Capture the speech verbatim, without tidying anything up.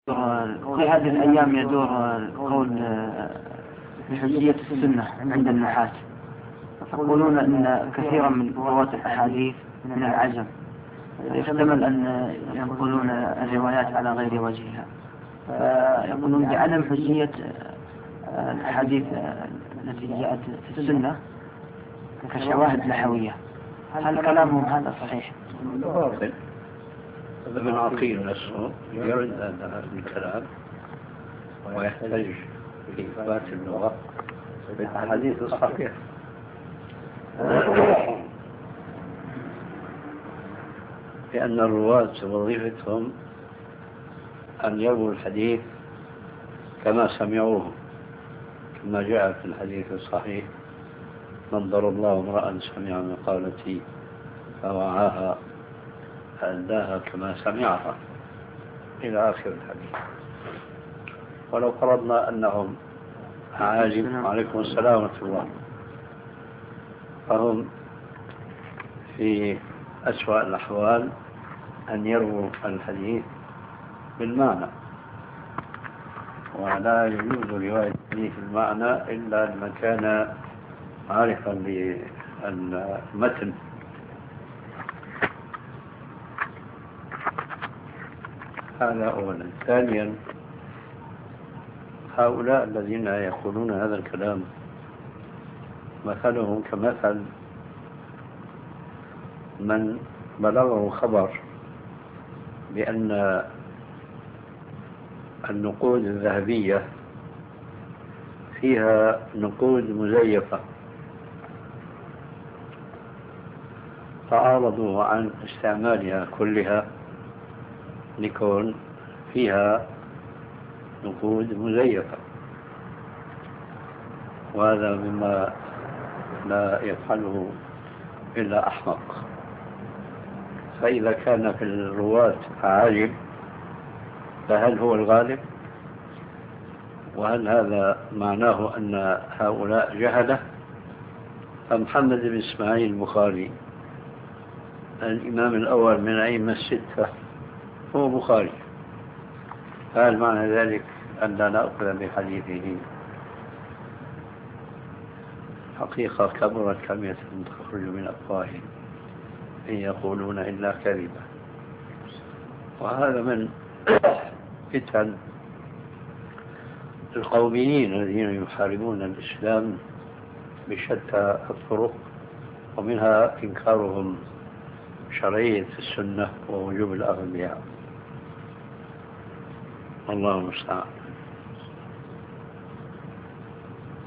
في هذه الأيام يدور قول بحجية السنة عند النحاة، يقولون أن كثيرا من رواة الأحاديث من العجم، يحتمل أن يقولون الروايات على غير وجهها، فيقولون بعدم حجية الأحاديث التي جاءت في السنة كشواهد نحوية. هل كلامهم هذا صحيح؟ باطل. ابن عقيل نفسه يرد هذا الكلام ويحتج في إثبات اللغة بالأحاديث الصحيحة، لأن الرواة وظيفتهم أن يرووا الحديث كما سمعوه، كما جاء في الحديث الصحيح: نظر الله امرأ سمع مقالتي فوعاها فأداها كما سمعها، إلى آخر الحديث. ولو فرضنا أنهم عالم، عليكم السلام ورحمة الله، فهم في أسوأ الأحوال أن يرووا الحديث بالمعنى، ولا يجوز رواية الحديث بالمعنى إلا لمن كان عارفا بالمتن. هذا أولا. ثانيا، هؤلاء الذين يقولون هذا الكلام مثلهم كمثل من بلغه خبر بأن النقود الذهبية فيها نقود مزيفة، فعارضوا عن استعمالها كلها لكون فيها نقود مزيفة، وهذا مما لا يفعله إلا أحمق. فإذا كان في الرواة عالم فهل هو الغالب؟ وهل هذا معناه أن هؤلاء جهلة؟ فمحمد بن إسماعيل البخاري الإمام الأول من أئمة الستة هو بخاري، هل معنى ذلك أن لا نأخذ بحديثه؟ حقيقة كبرت كلمة تخرج من أفواههم إن يقولون إلا كذبا. وهذا من فتن القوميين الذين يحاربون الإسلام بشتى الطرق، ومنها إنكارهم شرعية السنة ووجوب الأخذ بها. الله المستعان.